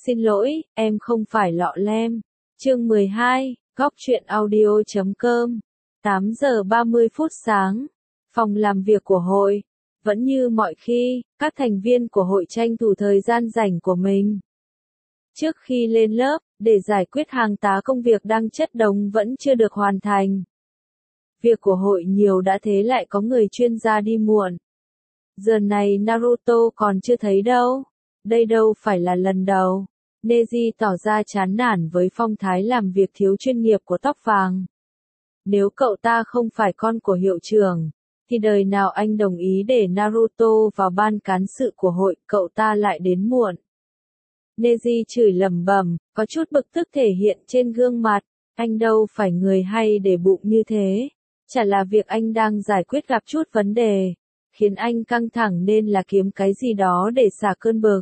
Xin lỗi, em không phải lọ lem. Chương 12, góc truyện audio.com. 8 giờ 30 phút sáng. Phòng làm việc của hội. Vẫn như mọi khi, các thành viên của hội tranh thủ thời gian rảnh của mình. Trước khi lên lớp, để giải quyết hàng tá công việc đang chất đống vẫn chưa được hoàn thành. Việc của hội nhiều đã thế lại có người chuyên gia đi muộn. Giờ này Naruto còn chưa thấy đâu. Đây đâu phải là lần đầu. Neji tỏ ra chán nản với phong thái làm việc thiếu chuyên nghiệp của tóc vàng. Nếu cậu ta không phải con của hiệu trưởng, thì đời nào anh đồng ý để Naruto vào ban cán sự của hội, cậu ta lại đến muộn. Neji chửi lẩm bẩm, có chút bực tức thể hiện trên gương mặt, anh đâu phải người hay để bụng như thế. Chả là việc anh đang giải quyết gặp chút vấn đề, khiến anh căng thẳng nên là kiếm cái gì đó để xả cơn bực.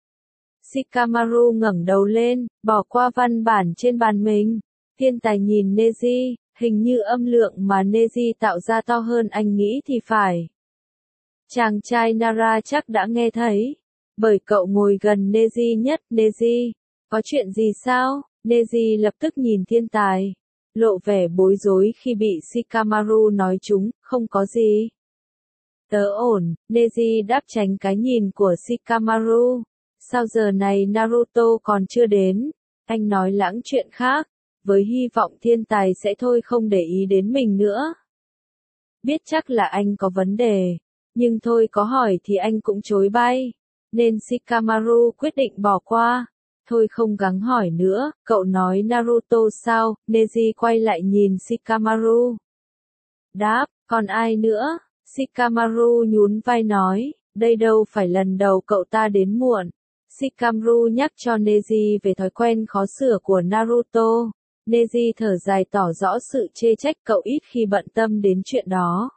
Shikamaru ngẩng đầu lên, bỏ qua văn bản trên bàn mình. Thiên tài nhìn Neji, hình như âm lượng mà Neji tạo ra to hơn anh nghĩ thì phải. Chàng trai Nara chắc đã nghe thấy, bởi cậu ngồi gần Neji nhất. Neji, có chuyện gì sao? Neji lập tức nhìn thiên tài, lộ vẻ bối rối khi bị Shikamaru nói trúng, không có gì. Tớ ổn, Neji đáp tránh cái nhìn của Shikamaru. Sao giờ này Naruto còn chưa đến? Anh nói lãng chuyện khác, với hy vọng thiên tài sẽ thôi không để ý đến mình nữa. Biết chắc là anh có vấn đề, nhưng thôi có hỏi thì anh cũng chối bay, nên Shikamaru quyết định bỏ qua. Thôi không gắng hỏi nữa, cậu nói Naruto sao? Neji quay lại nhìn Shikamaru. Đáp, còn ai nữa? Shikamaru nhún vai nói, đây đâu phải lần đầu cậu ta đến muộn. Shikamaru nhắc cho Neji về thói quen khó sửa của Naruto. Neji thở dài tỏ rõ sự chê trách cậu ít khi bận tâm đến chuyện đó.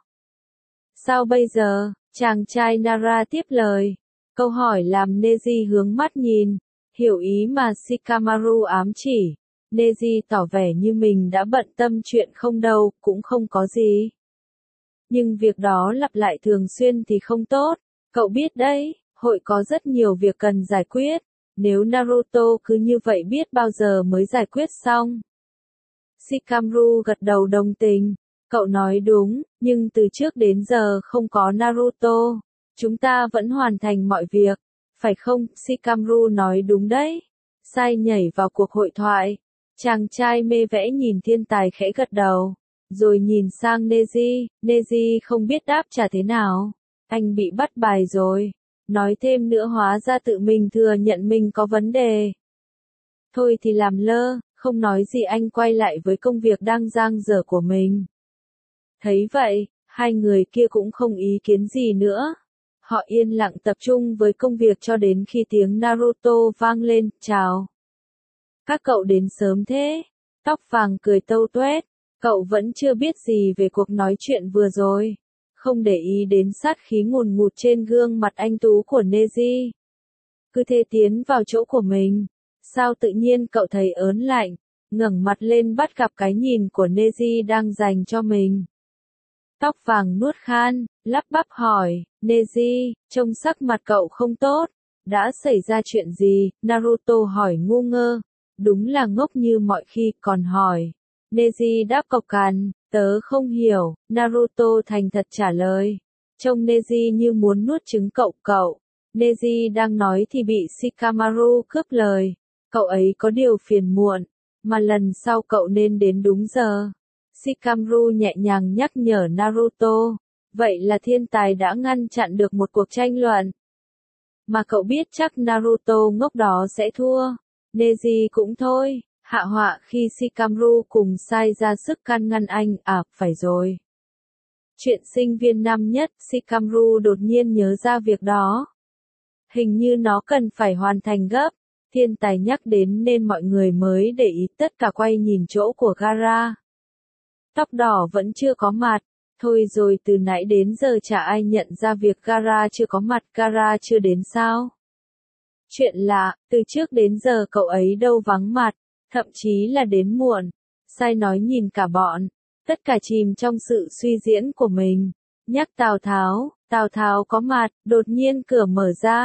Sao bây giờ? Chàng trai Nara tiếp lời. Câu hỏi làm Neji hướng mắt nhìn, hiểu ý mà Shikamaru ám chỉ. Neji tỏ vẻ như mình đã bận tâm chuyện không đâu, cũng không có gì. Nhưng việc đó lặp lại thường xuyên thì không tốt, cậu biết đấy. Hội có rất nhiều việc cần giải quyết, nếu Naruto cứ như vậy biết bao giờ mới giải quyết xong. Shikamaru gật đầu đồng tình, cậu nói đúng, nhưng từ trước đến giờ không có Naruto, chúng ta vẫn hoàn thành mọi việc, phải không? Shikamaru nói đúng đấy. Sai nhảy vào cuộc hội thoại, chàng trai mê vẽ nhìn thiên tài khẽ gật đầu, rồi nhìn sang Neji. Neji không biết đáp trả thế nào, anh bị bắt bài rồi. Nói thêm nữa hóa ra tự mình thừa nhận mình có vấn đề. Thôi thì làm lơ, không nói gì anh quay lại với công việc đang dang dở của mình. Thấy vậy, hai người kia cũng không ý kiến gì nữa. Họ yên lặng tập trung với công việc cho đến khi tiếng Naruto vang lên, chào. Các cậu đến sớm thế. Tóc vàng cười tâu tuét, cậu vẫn chưa biết gì về cuộc nói chuyện vừa rồi. Không để ý đến sát khí ngùn ngụt trên gương mặt anh tú của Neji. Cứ thế tiến vào chỗ của mình. Sao tự nhiên cậu thấy ớn lạnh, ngẩng mặt lên bắt gặp cái nhìn của Neji đang dành cho mình. Tóc vàng nuốt khan, lắp bắp hỏi, Neji, trông sắc mặt cậu không tốt, đã xảy ra chuyện gì? Naruto hỏi ngu ngơ, đúng là ngốc như mọi khi, còn hỏi. Neji đáp cộc cằn, tớ không hiểu, Naruto thành thật trả lời. Trông Neji như muốn nuốt trứng cậu. Neji đang nói thì bị Shikamaru cướp lời. Cậu ấy có điều phiền muộn, mà lần sau cậu nên đến đúng giờ. Shikamaru nhẹ nhàng nhắc nhở Naruto. Vậy là thiên tài đã ngăn chặn được một cuộc tranh luận. Mà cậu biết chắc Naruto ngốc đó sẽ thua. Neji cũng thôi. Hạ họa khi Shikamaru cùng sai ra sức can ngăn anh, phải rồi. Chuyện sinh viên năm nhất, Shikamaru đột nhiên nhớ ra việc đó. Hình như nó cần phải hoàn thành gấp. Thiên tài nhắc đến nên mọi người mới để ý, tất cả quay nhìn chỗ của Gaara. Tóc đỏ vẫn chưa có mặt. Thôi rồi, từ nãy đến giờ chả ai nhận ra việc Gaara chưa có mặt. Gaara chưa đến sao? Chuyện lạ, từ trước đến giờ cậu ấy đâu vắng mặt. Thậm chí là đến muộn. Sai nói nhìn cả bọn, tất cả chìm trong sự suy diễn của mình. Nhắc Tào Tháo có mặt, đột nhiên cửa mở ra.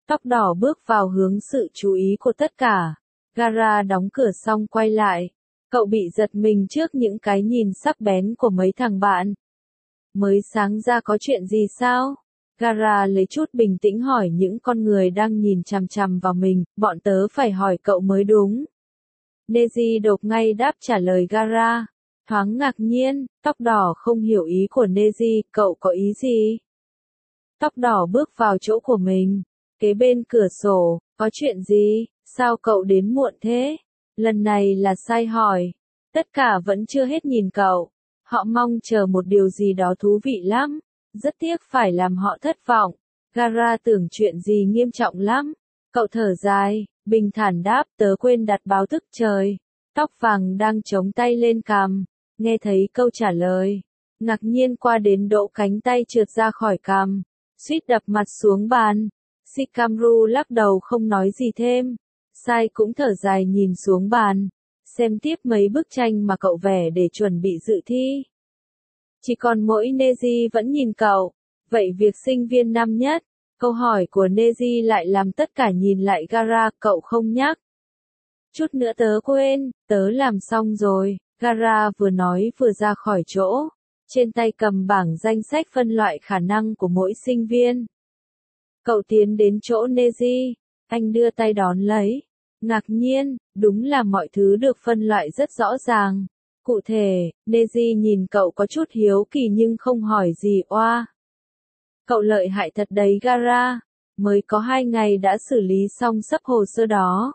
Tóc đỏ bước vào hướng sự chú ý của tất cả. Gara đóng cửa xong quay lại. Cậu bị giật mình trước những cái nhìn sắc bén của mấy thằng bạn. Mới sáng ra có chuyện gì sao? Gara lấy chút bình tĩnh hỏi những con người đang nhìn chằm chằm vào mình, bọn tớ phải hỏi cậu mới đúng. Neji đột ngay đáp trả lời Gara. Thoáng ngạc nhiên, tóc đỏ không hiểu ý của Neji, cậu có ý gì? Tóc đỏ bước vào chỗ của mình, kế bên cửa sổ, có chuyện gì, sao cậu đến muộn thế? Lần này là Sai hỏi. Tất cả vẫn chưa hết nhìn cậu. Họ mong chờ một điều gì đó thú vị lắm. Rất tiếc phải làm họ thất vọng. Gara tưởng chuyện gì nghiêm trọng lắm. Cậu thở dài, bình thản đáp tớ quên đặt báo thức trời. Tóc vàng đang chống tay lên cằm. Nghe thấy câu trả lời. Ngạc nhiên qua đến độ cánh tay trượt ra khỏi cằm. Suýt đập mặt xuống bàn. Shikamaru lắc đầu không nói gì thêm. Sai cũng thở dài nhìn xuống bàn. Xem tiếp mấy bức tranh mà cậu vẽ để chuẩn bị dự thi. Chỉ còn mỗi Neji vẫn nhìn cậu. Vậy việc sinh viên năm nhất? Câu hỏi của Neji lại làm tất cả nhìn lại Gara, cậu không nhắc. Chút nữa tớ quên, tớ làm xong rồi. Gara vừa nói vừa ra khỏi chỗ. Trên tay cầm bảng danh sách phân loại khả năng của mỗi sinh viên. Cậu tiến đến chỗ Neji. Anh đưa tay đón lấy. Ngạc nhiên, đúng là mọi thứ được phân loại rất rõ ràng. Cụ thể, Neji nhìn cậu có chút hiếu kỳ nhưng không hỏi gì oa. Cậu lợi hại thật đấy Gara, mới có 2 ngày đã xử lý xong sắp hồ sơ đó.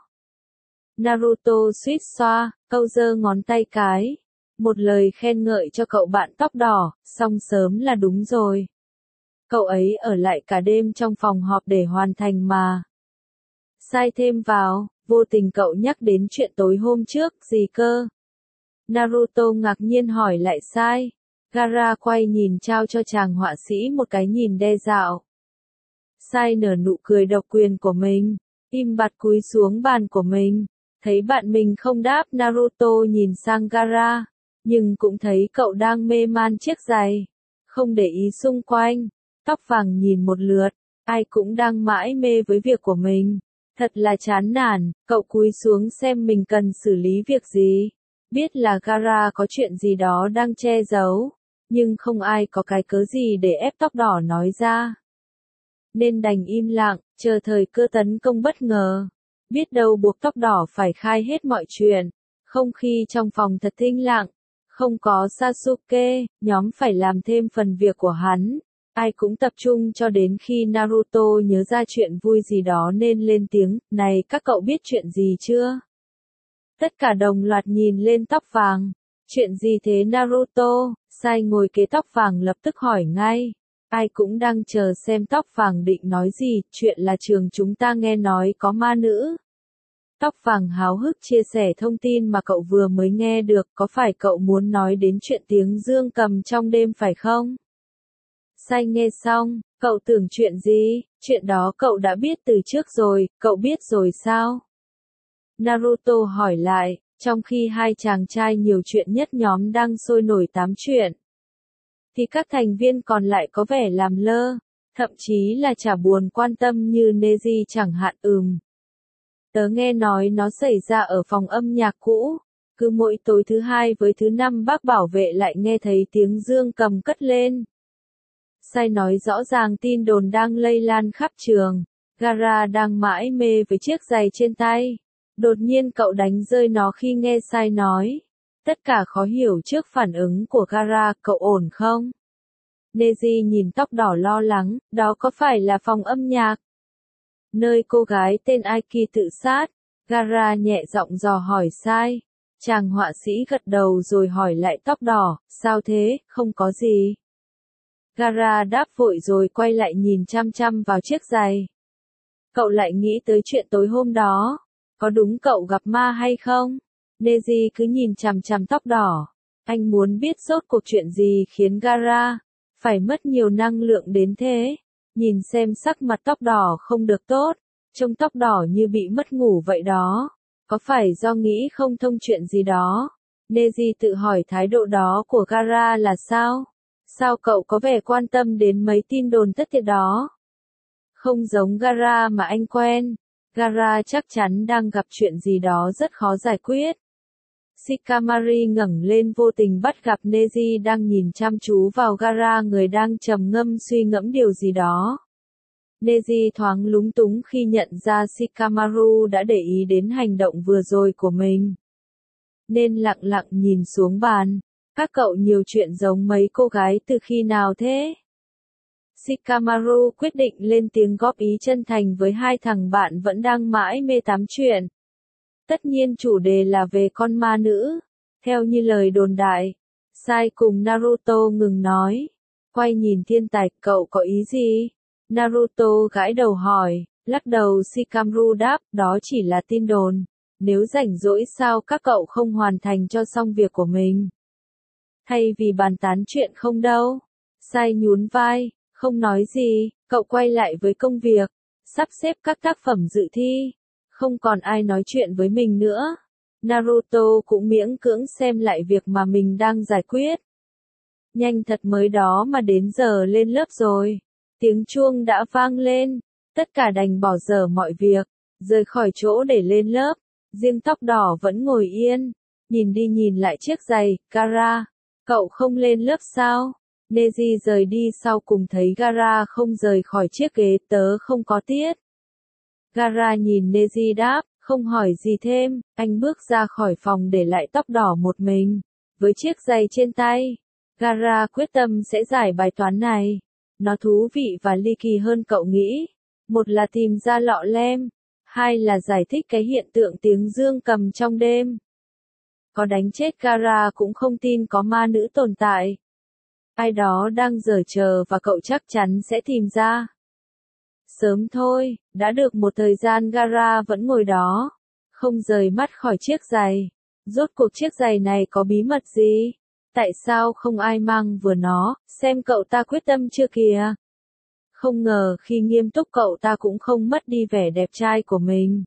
Naruto suýt xoa, câu giơ ngón tay cái. Một lời khen ngợi cho cậu bạn tóc đỏ, xong sớm là đúng rồi. Cậu ấy ở lại cả đêm trong phòng họp để hoàn thành mà. Sai thêm vào, vô tình cậu nhắc đến chuyện tối hôm trước, gì cơ? Naruto ngạc nhiên hỏi lại Sai. Gara quay nhìn trao cho chàng họa sĩ một cái nhìn đe dọa. Sai nở nụ cười độc quyền của mình, im bặt cúi xuống bàn của mình. Thấy bạn mình không đáp, Naruto nhìn sang Gara, nhưng cũng thấy cậu đang mê man chiếc giày. Không để ý xung quanh, tóc vàng nhìn một lượt, ai cũng đang mãi mê với việc của mình. Thật là chán nản, cậu cúi xuống xem mình cần xử lý việc gì. Biết là Gara có chuyện gì đó đang che giấu, nhưng không ai có cái cớ gì để ép tóc đỏ nói ra. Nên đành im lặng, chờ thời cơ tấn công bất ngờ. Biết đâu buộc tóc đỏ phải khai hết mọi chuyện. Không khí trong phòng thật tĩnh lặng. Không có Sasuke, nhóm phải làm thêm phần việc của hắn. Ai cũng tập trung cho đến khi Naruto nhớ ra chuyện vui gì đó nên lên tiếng, này các cậu biết chuyện gì chưa? Tất cả đồng loạt nhìn lên tóc vàng. Chuyện gì thế Naruto? Sai ngồi kế tóc vàng lập tức hỏi ngay. Ai cũng đang chờ xem tóc vàng định nói gì, chuyện là trường chúng ta nghe nói có ma nữ. Tóc vàng háo hức chia sẻ thông tin mà cậu vừa mới nghe được, có phải cậu muốn nói đến chuyện tiếng dương cầm trong đêm phải không? Sai nghe xong, cậu tưởng chuyện gì, chuyện đó cậu đã biết từ trước rồi, cậu biết rồi sao? Naruto hỏi lại, trong khi hai chàng trai nhiều chuyện nhất nhóm đang sôi nổi tám chuyện. Thì các thành viên còn lại có vẻ làm lơ, thậm chí là chả buồn quan tâm như Neji chẳng hạn. Tớ nghe nói nó xảy ra ở phòng âm nhạc cũ, cứ mỗi tối thứ hai với thứ năm bác bảo vệ lại nghe thấy tiếng dương cầm cất lên. Sai nói rõ ràng tin đồn đang lây lan khắp trường. Gara đang mãi mê với chiếc giày trên tay. Đột nhiên cậu đánh rơi nó khi nghe Sai nói. Tất cả khó hiểu trước phản ứng của Gara, cậu ổn không? Neji nhìn tóc đỏ lo lắng, đó có phải là phòng âm nhạc? Nơi cô gái tên Aiki tự sát. Gara nhẹ giọng dò hỏi Sai. Chàng họa sĩ gật đầu rồi hỏi lại tóc đỏ, sao thế, không có gì. Gara đáp vội rồi quay lại nhìn chăm chăm vào chiếc giày. Cậu lại nghĩ tới chuyện tối hôm đó. Có đúng cậu gặp ma hay không? Neji cứ nhìn chằm chằm tóc đỏ. Anh muốn biết rốt cuộc chuyện gì khiến Gara phải mất nhiều năng lượng đến thế. Nhìn xem sắc mặt tóc đỏ không được tốt. Trông tóc đỏ như bị mất ngủ vậy đó. Có phải do nghĩ không thông chuyện gì đó? Neji tự hỏi thái độ đó của Gara là sao? Sao cậu có vẻ quan tâm đến mấy tin đồn thất thiệt đó? Không giống Gaara mà anh quen. Gaara chắc chắn đang gặp chuyện gì đó rất khó giải quyết. Shikamaru ngẩng lên vô tình bắt gặp Neji đang nhìn chăm chú vào Gaara, người đang trầm ngâm suy ngẫm điều gì đó. Neji thoáng lúng túng khi nhận ra Shikamaru đã để ý đến hành động vừa rồi của mình, nên lặng lặng nhìn xuống bàn. Các cậu nhiều chuyện giống mấy cô gái từ khi nào thế? Shikamaru quyết định lên tiếng góp ý chân thành với hai thằng bạn vẫn đang mãi mê tám chuyện. Tất nhiên chủ đề là về con ma nữ. Theo như lời đồn đại, Sai cùng Naruto ngừng nói. Quay nhìn thiên tài, cậu có ý gì? Naruto gãi đầu hỏi, lắc đầu. Shikamaru đáp, đó chỉ là tin đồn. Nếu rảnh rỗi sao các cậu không hoàn thành cho xong việc của mình? Thay vì bàn tán chuyện không đâu. Sai nhún vai, không nói gì, cậu quay lại với công việc, sắp xếp các tác phẩm dự thi. Không còn ai nói chuyện với mình nữa. Naruto cũng miễn cưỡng xem lại việc mà mình đang giải quyết. Nhanh thật, mới đó mà đến giờ lên lớp rồi. Tiếng chuông đã vang lên, tất cả đành bỏ dở mọi việc, rời khỏi chỗ để lên lớp. Riêng tóc đỏ vẫn ngồi yên, nhìn đi nhìn lại chiếc giày. Gaara, cậu không lên lớp sao? Neji rời đi sau cùng thấy Gaara không rời khỏi chiếc ghế. Tớ không có tiết. Gaara nhìn Neji đáp, không hỏi gì thêm. Anh bước ra khỏi phòng để lại tóc đỏ một mình, với chiếc giày trên tay. Gaara quyết tâm sẽ giải bài toán này. Nó thú vị và ly kỳ hơn cậu nghĩ. Một là tìm ra lọ lem, hai là giải thích cái hiện tượng tiếng dương cầm trong đêm. Có đánh chết Gaara cũng không tin có ma nữ tồn tại. Ai đó đang giở trò và cậu chắc chắn sẽ tìm ra. Sớm thôi, đã được một thời gian Gaara vẫn ngồi đó, không rời mắt khỏi chiếc giày. Rốt cuộc chiếc giày này có bí mật gì? Tại sao không ai mang vừa nó, xem cậu ta quyết tâm chưa kìa? Không ngờ khi nghiêm túc cậu ta cũng không mất đi vẻ đẹp trai của mình.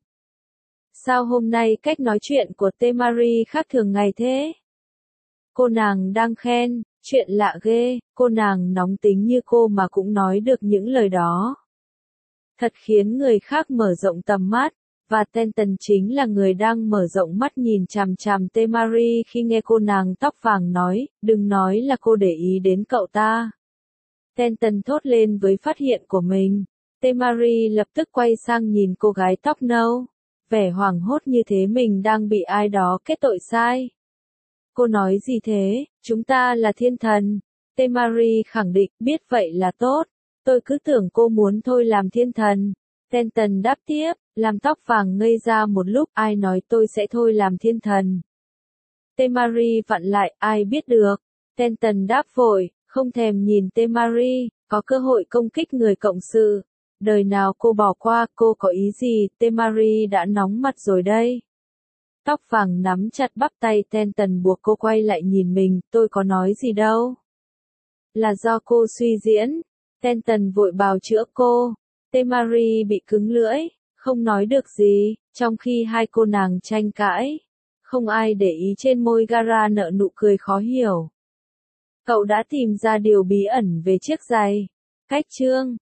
Sao hôm nay cách nói chuyện của Temari khác thường ngày thế? Cô nàng đang khen, chuyện lạ ghê, cô nàng nóng tính như cô mà cũng nói được những lời đó. Thật khiến người khác mở rộng tầm mắt, và Tenten chính là người đang mở rộng mắt nhìn chằm chằm Temari khi nghe cô nàng tóc vàng nói, đừng nói là cô để ý đến cậu ta. Tenten thốt lên với phát hiện của mình. Temari lập tức quay sang nhìn cô gái tóc nâu, vẻ hoảng hốt như thế mình đang bị ai đó kết tội sai. Cô nói gì thế? Chúng ta là thiên thần. Temari khẳng định, biết vậy là tốt. Tôi cứ tưởng cô muốn thôi làm thiên thần. Tenten đáp tiếp, làm tóc vàng ngây ra một lúc, ai nói tôi sẽ thôi làm thiên thần. Temari vặn lại, ai biết được. Tenten đáp vội, không thèm nhìn Temari, có cơ hội công kích người cộng sự. Đời nào cô bỏ qua, cô có ý gì? Temari đã nóng mặt rồi đây. Tóc vàng nắm chặt bắp tay Tenten buộc cô quay lại nhìn mình, tôi có nói gì đâu. Là do cô suy diễn. Tenten vội bào chữa cô. Temari bị cứng lưỡi, không nói được gì, trong khi hai cô nàng tranh cãi. Không ai để ý trên môi Gaara nở nụ cười khó hiểu. Cậu đã tìm ra điều bí ẩn về chiếc giày. Cách chương